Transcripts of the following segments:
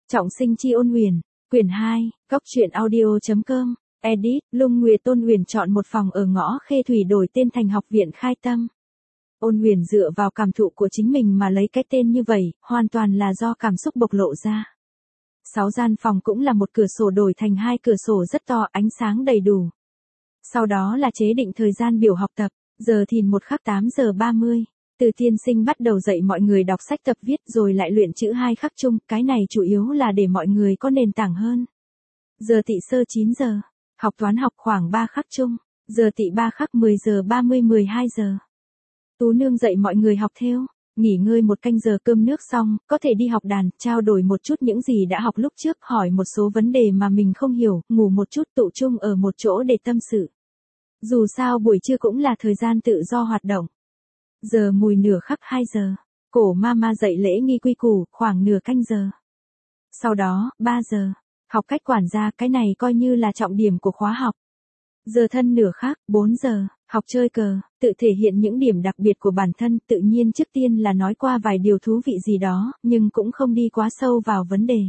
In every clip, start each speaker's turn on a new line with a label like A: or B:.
A: Trọng sinh chi ôn huyền, quyển 2, góc truyện audio.com, edit, Lung Nguyệt Ôn Huyền chọn một phòng ở ngõ Khê Thủy đổi tên thành học viện Khai Tâm. Ôn Huyền dựa vào cảm thụ của chính mình mà lấy cái tên như vậy, hoàn toàn là do cảm xúc bộc lộ ra. 6 gian phòng cũng là một cửa sổ đổi thành 2 cửa sổ rất to, ánh sáng đầy đủ. Sau đó là chế định thời gian biểu học tập, giờ thìn 1 khắc 8 giờ 30. Từ tiên sinh bắt đầu dạy mọi người đọc sách tập viết rồi lại luyện chữ 2 khắc chung, cái này chủ yếu là để mọi người có nền tảng hơn. Giờ tỵ sơ 9 giờ, học toán học khoảng 3 khắc chung, giờ tỵ 3 khắc 10 giờ 30 12 giờ. Tú nương dạy mọi người học thêu, nghỉ ngơi 1 canh giờ cơm nước xong, có thể đi học đàn, trao đổi một chút những gì đã học lúc trước, hỏi một số vấn đề mà mình không hiểu, ngủ một chút tụ chung ở một chỗ để tâm sự. Dù sao buổi trưa cũng là thời gian tự do hoạt động. Giờ mùi nửa khắc 2 giờ, cổ mama dạy lễ nghi quy củ, khoảng nửa canh giờ. Sau đó, 3 giờ, học cách quản gia, cái này coi như là trọng điểm của khóa học. Giờ thân nửa khắc, 4 giờ, học chơi cờ, tự thể hiện những điểm đặc biệt của bản thân, tự nhiên trước tiên là nói qua vài điều thú vị gì đó, nhưng cũng không đi quá sâu vào vấn đề.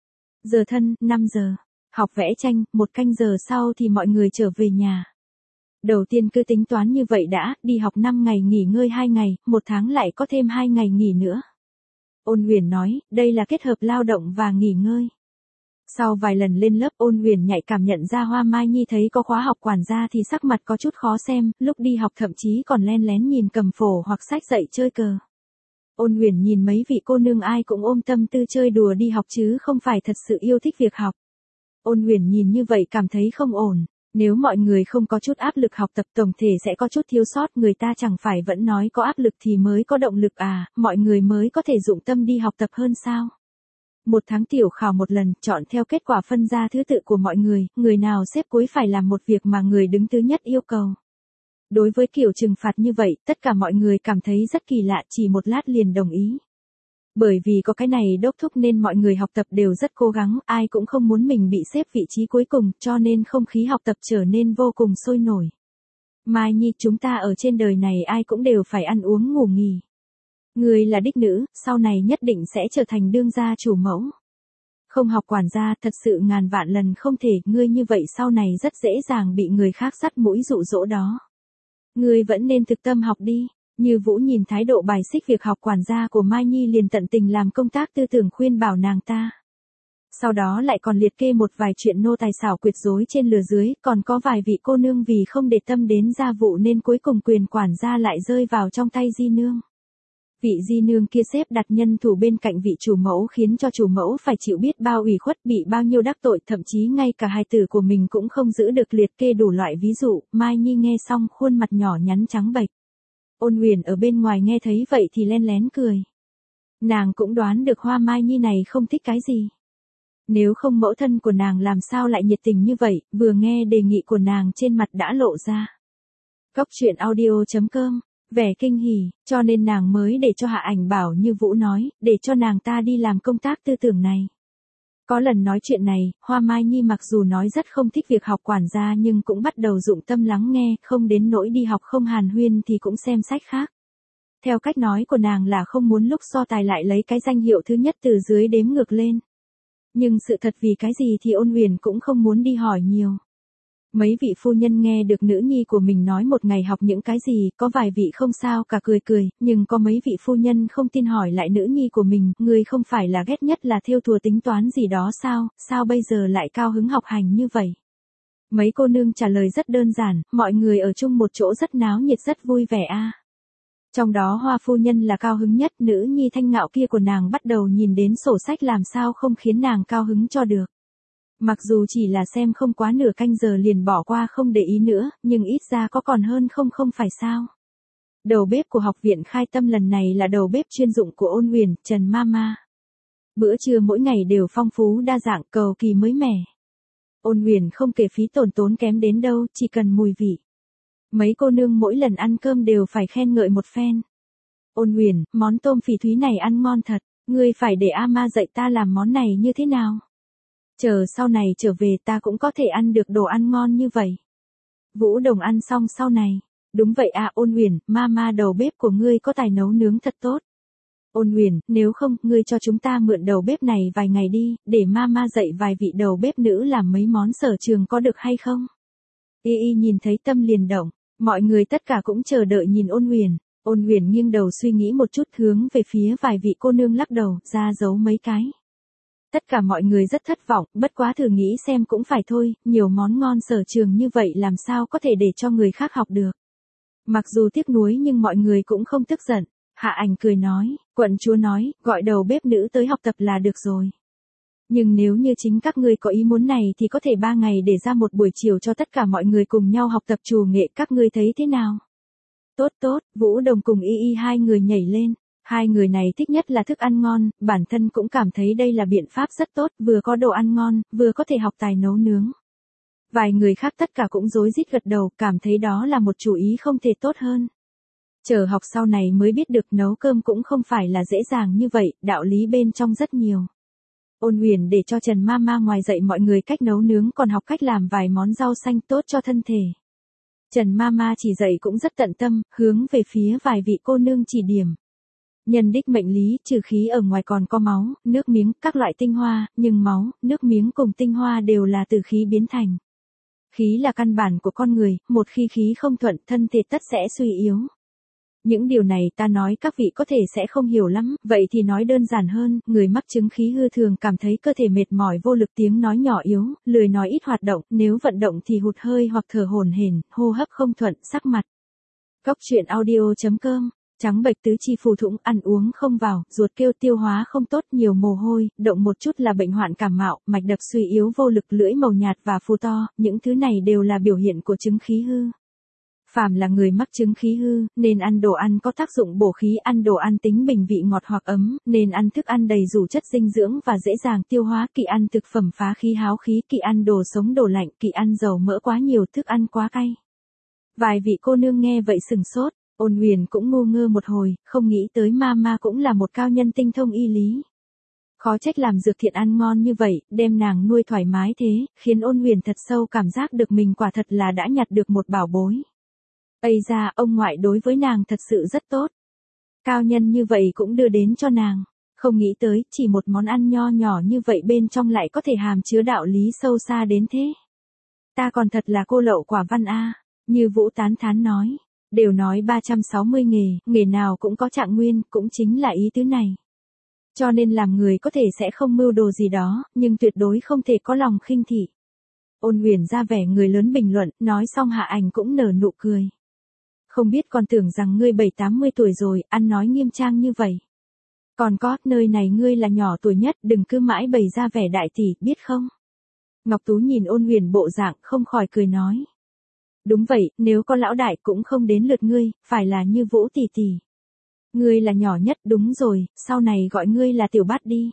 A: Giờ thân, 5 giờ, học vẽ tranh, 1 canh giờ sau thì mọi người trở về nhà. Đầu tiên cứ tính toán như vậy đã, đi học 5 ngày nghỉ ngơi 2 ngày, 1 tháng lại có thêm 2 ngày nghỉ nữa. Ôn Huyền nói, đây là kết hợp lao động và nghỉ ngơi. Sau vài lần lên lớp, Ôn Huyền nhạy cảm nhận ra Hoa Mai Nhi thấy có khóa học quản gia thì sắc mặt có chút khó xem, lúc đi học thậm chí còn len lén nhìn cầm phổ hoặc sách dạy chơi cờ. Ôn Huyền nhìn mấy vị cô nương ai cũng ôm tâm tư chơi đùa đi học chứ không phải thật sự yêu thích việc học. Ôn Huyền nhìn như vậy cảm thấy không ổn. Nếu mọi người không có chút áp lực học tập tổng thể sẽ có chút thiếu sót, người ta chẳng phải vẫn nói có áp lực thì mới có động lực à, mọi người mới có thể dụng tâm đi học tập hơn sao. 1 tháng tiểu khảo 1 lần, chọn theo kết quả phân ra thứ tự của mọi người nào xếp cuối phải làm một việc mà người đứng thứ nhất yêu cầu. Đối với kiểu trừng phạt như vậy, tất cả mọi người cảm thấy rất kỳ lạ, chỉ một lát liền đồng ý. Bởi vì có cái này đốc thúc nên mọi người học tập đều rất cố gắng, ai cũng không muốn mình bị xếp vị trí cuối cùng, cho nên không khí học tập trở nên vô cùng sôi nổi. Mai Nhi, chúng ta ở trên đời này ai cũng đều phải ăn uống ngủ nghỉ. Ngươi là đích nữ, sau này nhất định sẽ trở thành đương gia chủ mẫu. Không học quản gia thật sự ngàn vạn lần không thể, ngươi như vậy sau này rất dễ dàng bị người khác dắt mũi dụ dỗ đó. Ngươi vẫn nên thực tâm học đi. Như Vũ nhìn thái độ bài xích việc học quản gia của Mai Nhi liền tận tình làm công tác tư tưởng khuyên bảo nàng ta. Sau đó lại còn liệt kê một vài chuyện nô tài xảo quyệt rối trên lừa dưới, còn có vài vị cô nương vì không để tâm đến gia vụ nên cuối cùng quyền quản gia lại rơi vào trong tay di nương. Vị di nương kia xếp đặt nhân thủ bên cạnh vị chủ mẫu khiến cho chủ mẫu phải chịu biết bao ủy khuất, bị bao nhiêu đắc tội, thậm chí ngay cả hài tử của mình cũng không giữ được, liệt kê đủ loại ví dụ. Mai Nhi nghe xong khuôn mặt nhỏ nhắn trắng bệch. Ôn Huyền ở bên ngoài nghe thấy vậy thì len lén cười. Nàng cũng đoán được Hoa Mai Nhi này không thích cái gì. Nếu không mẫu thân của nàng làm sao lại nhiệt tình như vậy, vừa nghe đề nghị của nàng trên mặt đã lộ ra. Góc truyện audio.com, vẻ kinh hỉ, cho nên nàng mới để cho Hạ Ảnh Bảo như Vũ nói, để cho nàng ta đi làm công tác tư tưởng này. Có lần nói chuyện này, Hoa Mai Nhi mặc dù nói rất không thích việc học quản gia nhưng cũng bắt đầu dụng tâm lắng nghe, không đến nỗi đi học không hàn huyên thì cũng xem sách khác. Theo cách nói của nàng là không muốn lúc so tài lại lấy cái danh hiệu thứ nhất từ dưới đếm ngược lên. Nhưng sự thật vì cái gì thì Ôn Huyền cũng không muốn đi hỏi nhiều. Mấy vị phu nhân nghe được nữ nhi của mình nói một ngày học những cái gì, có vài vị không sao cả cười cười, nhưng có mấy vị phu nhân không tin hỏi lại nữ nhi của mình, người không phải là ghét nhất là thêu thùa tính toán gì đó sao bây giờ lại cao hứng học hành như vậy. Mấy cô nương trả lời rất đơn giản, mọi người ở chung một chỗ rất náo nhiệt rất vui vẻ a. Trong đó Hoa phu nhân là cao hứng nhất, nữ nhi thanh ngạo kia của nàng bắt đầu nhìn đến sổ sách làm sao không khiến nàng cao hứng cho được. Mặc dù chỉ là xem không quá nửa canh giờ liền bỏ qua không để ý nữa, nhưng ít ra có còn hơn không phải sao. Đầu bếp của học viện Khai Tâm lần này là đầu bếp chuyên dụng của Ôn Huyền, Trần Mama. Bữa trưa mỗi ngày đều phong phú đa dạng, cầu kỳ mới mẻ. Ôn Huyền không kể phí tốn kém đến đâu, chỉ cần mùi vị. Mấy cô nương mỗi lần ăn cơm đều phải khen ngợi một phen. Ôn Huyền, món tôm phỉ thúy này ăn ngon thật, ngươi phải để Ama dạy ta làm món này như thế nào. Chờ sau này trở về ta cũng có thể ăn được đồ ăn ngon như vậy. Vũ Đồng ăn xong sau này. Đúng vậy à Ôn Huyền, Mama đầu bếp của ngươi có tài nấu nướng thật tốt. Ôn Huyền, nếu không, ngươi cho chúng ta mượn đầu bếp này vài ngày đi, để mama dạy vài vị đầu bếp nữ làm mấy món sở trường có được hay không? Y Y nhìn thấy tâm liền động, mọi người tất cả cũng chờ đợi nhìn Ôn Huyền. Ôn Huyền nghiêng đầu suy nghĩ một chút hướng về phía vài vị cô nương lắc đầu, ra dấu mấy cái. Tất cả mọi người rất thất vọng, bất quá thử nghĩ xem cũng phải thôi, nhiều món ngon sở trường như vậy làm sao có thể để cho người khác học được. Mặc dù tiếc nuối nhưng mọi người cũng không tức giận. Hạ Ảnh cười nói, quận chúa nói, gọi đầu bếp nữ tới học tập là được rồi. Nhưng nếu như chính các ngươi có ý muốn này thì có thể 3 ngày để ra một buổi chiều cho tất cả mọi người cùng nhau học tập trù nghệ, các ngươi thấy thế nào? Tốt tốt, Vũ Đồng cùng Y Y hai người nhảy lên. Hai người này thích nhất là thức ăn ngon, bản thân cũng cảm thấy đây là biện pháp rất tốt, vừa có đồ ăn ngon, vừa có thể học tài nấu nướng. Vài người khác tất cả cũng rối rít gật đầu, cảm thấy đó là một chủ ý không thể tốt hơn. Chờ học sau này mới biết được nấu cơm cũng không phải là dễ dàng như vậy, đạo lý bên trong rất nhiều. Ôn Huyền để cho Trần Mama ngoài dạy mọi người cách nấu nướng còn học cách làm vài món rau xanh tốt cho thân thể. Trần Mama chỉ dạy cũng rất tận tâm, hướng về phía vài vị cô nương chỉ điểm. Nhân đích mệnh lý, trừ khí ở ngoài còn có máu, nước miếng, các loại tinh hoa, nhưng máu, nước miếng cùng tinh hoa đều là từ khí biến thành. Khí là căn bản của con người, một khi khí không thuận, thân thể tất sẽ suy yếu. Những điều này ta nói các vị có thể sẽ không hiểu lắm, vậy thì nói đơn giản hơn, người mắc chứng khí hư thường cảm thấy cơ thể mệt mỏi vô lực, tiếng nói nhỏ yếu, lười nói ít hoạt động, nếu vận động thì hụt hơi hoặc thở hổn hển, hô hấp không thuận, sắc mặt. Góc truyện audio.com, trắng bệch tứ chi phù thủng, ăn uống không vào, ruột kêu, tiêu hóa không tốt, nhiều mồ hôi, động một chút là bệnh hoạn cảm mạo, mạch đập suy yếu vô lực, lưỡi màu nhạt và phù to, những thứ này đều là biểu hiện của chứng khí hư. Phàm là người mắc chứng khí hư, nên ăn đồ ăn có tác dụng bổ khí, ăn đồ ăn tính bình vị ngọt hoặc ấm, nên ăn thức ăn đầy đủ chất dinh dưỡng và dễ dàng tiêu hóa, kỵ ăn thực phẩm phá khí háo khí, kỵ ăn đồ sống đồ lạnh, kỵ ăn dầu mỡ quá nhiều, thức ăn quá cay. Vài vị cô nương nghe vậy sừng sốt, Ôn Huyền cũng ngu ngơ một hồi, không nghĩ tới Mama cũng là một cao nhân tinh thông y lý. Khó trách làm dược thiện ăn ngon như vậy, đem nàng nuôi thoải mái thế, khiến Ôn Huyền thật sâu cảm giác được mình quả thật là đã nhặt được một bảo bối. Ây ra, ông ngoại đối với nàng thật sự rất tốt. Cao nhân như vậy cũng đưa đến cho nàng. Không nghĩ tới, chỉ một món ăn nho nhỏ như vậy bên trong lại có thể hàm chứa đạo lý sâu xa đến thế. Ta còn thật là cô lậu quả văn a, như Vũ tán thán nói. Đều nói 360 nghề, nghề nào cũng có trạng nguyên, cũng chính là ý tứ này. Cho nên làm người có thể sẽ không mưu đồ gì đó, nhưng tuyệt đối không thể có lòng khinh thị. Ôn Huyền ra vẻ người lớn bình luận, nói xong Hạ Ảnh cũng nở nụ cười. Không biết còn tưởng rằng ngươi 7-80 tuổi rồi, ăn nói nghiêm trang như vậy. Còn có, nơi này ngươi là nhỏ tuổi nhất, đừng cứ mãi bày ra vẻ đại tỷ, biết không? Ngọc Tú nhìn Ôn Huyền bộ dạng, không khỏi cười nói. Đúng vậy, nếu có lão đại cũng không đến lượt ngươi, phải là như Vũ tỷ tỷ. Ngươi là nhỏ nhất, đúng rồi, sau này gọi ngươi là Tiểu Bát đi.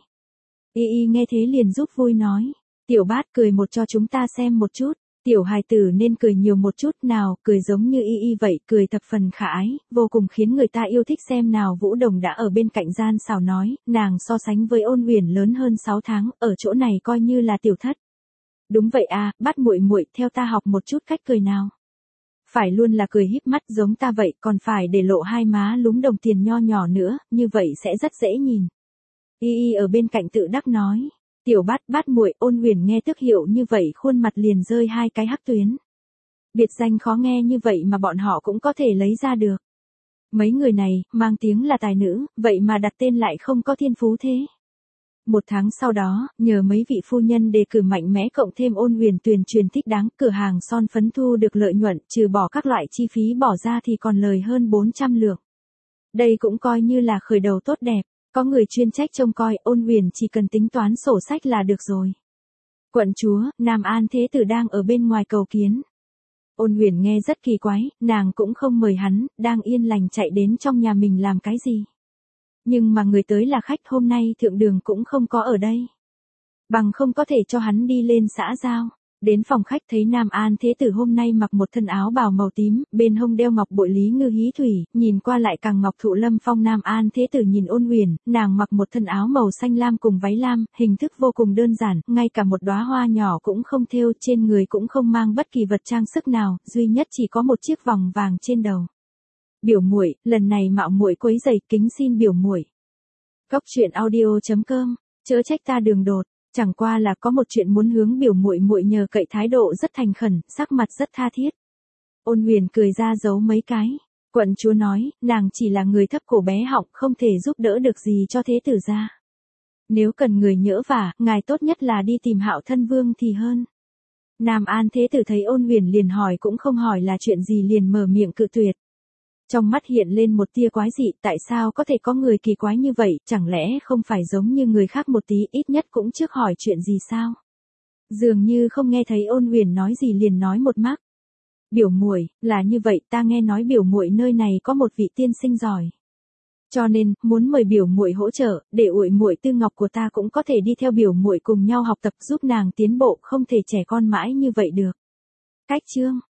A: Y Y nghe thế liền giúp vui nói. Tiểu Bát cười một cho chúng ta xem một chút. Tiểu hài tử nên cười nhiều một chút nào, cười giống như Y Y vậy, cười thập phần khả ái, vô cùng khiến người ta yêu thích xem nào. Vũ Đồng đã ở bên cạnh gian xào nói, nàng so sánh với Ôn Huyền lớn hơn 6 tháng, ở chỗ này coi như là tiểu thất. Đúng vậy à, Bát muội muội theo ta học một chút cách cười nào. Phải luôn là cười híp mắt giống ta vậy, còn phải để lộ hai má lúm đồng tiền nho nhỏ nữa, như vậy sẽ rất dễ nhìn. Y Y ở bên cạnh tự đắc nói. Tiểu Bát, Bát muội. Ôn Huyền nghe tước hiệu như vậy khuôn mặt liền rơi hai cái hắc tuyến. Biệt danh khó nghe như vậy mà bọn họ cũng có thể lấy ra được. Mấy người này, mang tiếng là tài nữ, vậy mà đặt tên lại không có thiên phú thế. 1 tháng sau đó, nhờ mấy vị phu nhân đề cử mạnh mẽ cộng thêm Ôn Huyền tuyên truyền thích đáng, cửa hàng son phấn thu được lợi nhuận, trừ bỏ các loại chi phí bỏ ra thì còn lời hơn 400 lượng. Đây cũng coi như là khởi đầu tốt đẹp. Có người chuyên trách trông coi, Ôn Huyền chỉ cần tính toán sổ sách là được rồi. Quận chúa, Nam An Thế Tử đang ở bên ngoài cầu kiến. Ôn Huyền nghe rất kỳ quái, nàng cũng không mời hắn, đang yên lành chạy đến trong nhà mình làm cái gì. Nhưng mà người tới là khách, hôm nay thượng đường cũng không có ở đây. Bằng không có thể cho hắn đi lên xã giao. Đến phòng khách thấy Nam An Thế Tử hôm nay mặc một thân áo bào màu tím, bên hông đeo ngọc bội Lý Ngư Hí Thủy, nhìn qua lại càng ngọc thụ lâm phong. Nam An Thế Tử nhìn Ôn Huyền, nàng mặc một thân áo màu xanh lam cùng váy lam, hình thức vô cùng đơn giản, ngay cả một đóa hoa nhỏ cũng không thêu, trên người cũng không mang bất kỳ vật trang sức nào, duy nhất chỉ có một chiếc vòng vàng trên đầu. Biểu muội, lần này mạo muội quấy rầy, kính xin biểu muội. Cóc truyện audio.com, chớ trách ta đường đột, chẳng qua là có một chuyện muốn hướng biểu muội muội nhờ cậy, thái độ rất thành khẩn, sắc mặt rất tha thiết. Ôn Huyền cười ra giấu mấy cái. Quận chúa nói, nàng chỉ là người thấp cổ bé họng, không thể giúp đỡ được gì cho thế tử gia. Nếu cần người nhỡ vả, ngài tốt nhất là đi tìm Hạo thân vương thì hơn. Nam An thế tử thấy Ôn Huyền liền hỏi cũng không hỏi là chuyện gì, liền mở miệng cự tuyệt. Trong mắt hiện lên một tia quái dị, tại sao có thể có người kỳ quái như vậy, chẳng lẽ không phải giống như người khác một tí, ít nhất cũng trước hỏi chuyện gì sao? Dường như không nghe thấy Ôn Huyền nói gì liền nói một mác. Biểu muội, là như vậy, ta nghe nói biểu muội nơi này có một vị tiên sinh giỏi. Cho nên, muốn mời biểu muội hỗ trợ, để uội muội Tư Ngọc của ta cũng có thể đi theo biểu muội cùng nhau học tập, giúp nàng tiến bộ, không thể trẻ con mãi như vậy được. Cách chương